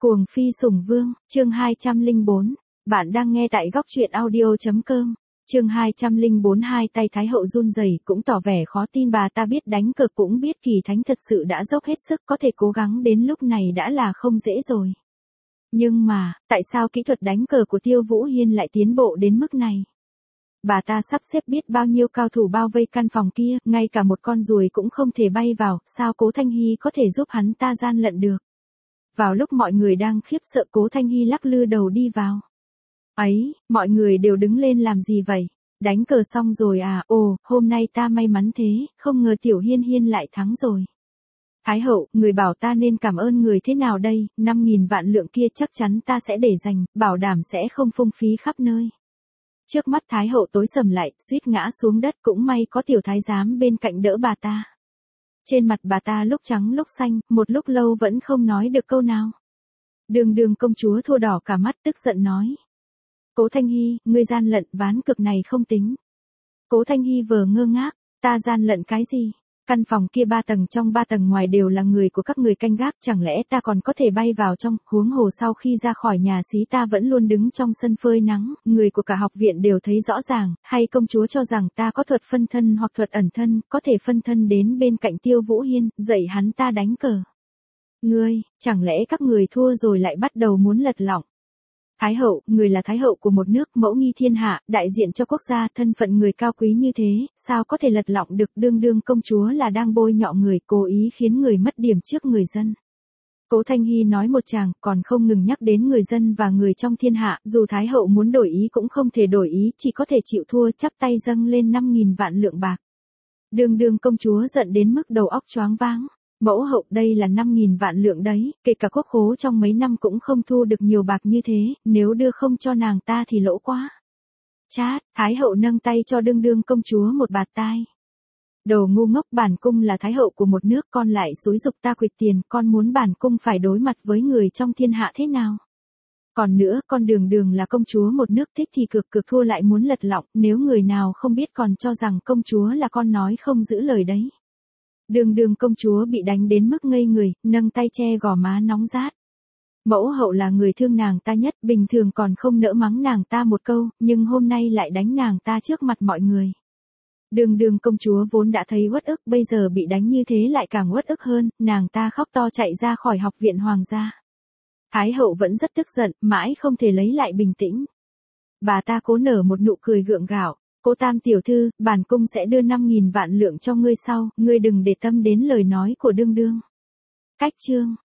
Cuồng phi sủng vương, chương 204. Bạn đang nghe tại góc truyện audio.com. Chương 204. Hai tay Thái hậu run rẩy, cũng tỏ vẻ khó tin bà ta biết đánh cờ, cũng biết Kỳ Thánh thật sự đã dốc hết sức, có thể cố gắng đến lúc này đã là không dễ rồi. Nhưng mà, tại sao kỹ thuật đánh cờ của Tiêu Vũ Hiên lại tiến bộ đến mức này? Bà ta sắp xếp biết bao nhiêu cao thủ bao vây căn phòng kia, ngay cả một con ruồi cũng không thể bay vào, sao Cố Thanh Hy có thể giúp hắn ta gian lận được? Vào lúc mọi người đang khiếp sợ, Cố Thanh Hy lắc lư đầu đi vào. Ấy, mọi người đều đứng lên làm gì vậy? Đánh cờ xong rồi à? Ồ, hôm nay ta may mắn thế, không ngờ Tiểu Hiên Hiên lại thắng rồi. Thái hậu, người bảo ta nên cảm ơn người thế nào đây? 5.000 vạn lượng kia chắc chắn ta sẽ để dành, bảo đảm sẽ không phung phí khắp nơi. Trước mắt Thái hậu tối sầm lại, suýt ngã xuống đất, cũng may có tiểu thái giám bên cạnh đỡ bà ta. Trên mặt bà ta lúc trắng lúc xanh, một lúc lâu vẫn không nói được câu nào. Đường công chúa thua đỏ cả mắt, tức giận nói. Cố Thanh Hy, ngươi gian lận, ván cược này không tính. Cố Thanh Hy vờ ngơ ngác, ta gian lận cái gì? Căn phòng kia 3 tầng trong 3 tầng ngoài đều là người của các người canh gác, chẳng lẽ ta còn có thể bay vào trong? Huống hồ sau khi ra khỏi nhà xí ta vẫn luôn đứng trong sân phơi nắng, người của cả học viện đều thấy rõ ràng, hay công chúa cho rằng ta có thuật phân thân hoặc thuật ẩn thân, có thể phân thân đến bên cạnh Tiêu Vũ Hiên, dạy hắn ta đánh cờ. Ngươi, chẳng lẽ các người thua rồi lại bắt đầu muốn lật lọng? Thái hậu, người là thái hậu của một nước, mẫu nghi thiên hạ, đại diện cho quốc gia, thân phận người cao quý như thế, sao có thể lật lọng được? Đương công chúa là đang bôi nhọ người, cố ý khiến người mất điểm trước người dân. Cố Thanh Hy nói một tràng, còn không ngừng nhắc đến người dân và người trong thiên hạ, dù thái hậu muốn đổi ý cũng không thể đổi ý, chỉ có thể chịu thua, chắp tay dâng lên 5.000 vạn lượng bạc. Đương công chúa giận đến mức đầu óc choáng váng. Mẫu hậu, đây là 5.000 vạn lượng đấy, kể cả quốc khố trong mấy năm cũng không thu được nhiều bạc như thế, nếu đưa không cho nàng ta thì lỗ quá. Chát, Thái hậu nâng tay cho đương công chúa một bạt tai. Đồ ngu ngốc, bản cung là thái hậu của một nước, con lại xúi giục ta quỵt tiền, con muốn bản cung phải đối mặt với người trong thiên hạ thế nào? Còn nữa, con đường là công chúa một nước, thích thì cược thua lại muốn lật lọng, nếu người nào không biết còn cho rằng công chúa là con nói không giữ lời đấy. Đường công chúa bị đánh đến mức ngây người, nâng tay che gò má nóng rát. Mẫu hậu là người thương nàng ta nhất, bình thường còn không nỡ mắng nàng ta một câu, nhưng hôm nay lại đánh nàng ta trước mặt mọi người. Đường công chúa vốn đã thấy uất ức, bây giờ bị đánh như thế lại càng uất ức hơn, nàng ta khóc to chạy ra khỏi học viện hoàng gia. Thái hậu vẫn rất tức giận, mãi không thể lấy lại bình tĩnh. Bà ta cố nở một nụ cười gượng gạo. Cố Tam tiểu thư, bản cung sẽ đưa 5.000 vạn lượng cho ngươi sau, ngươi đừng để tâm đến lời nói của đương. Cách chương.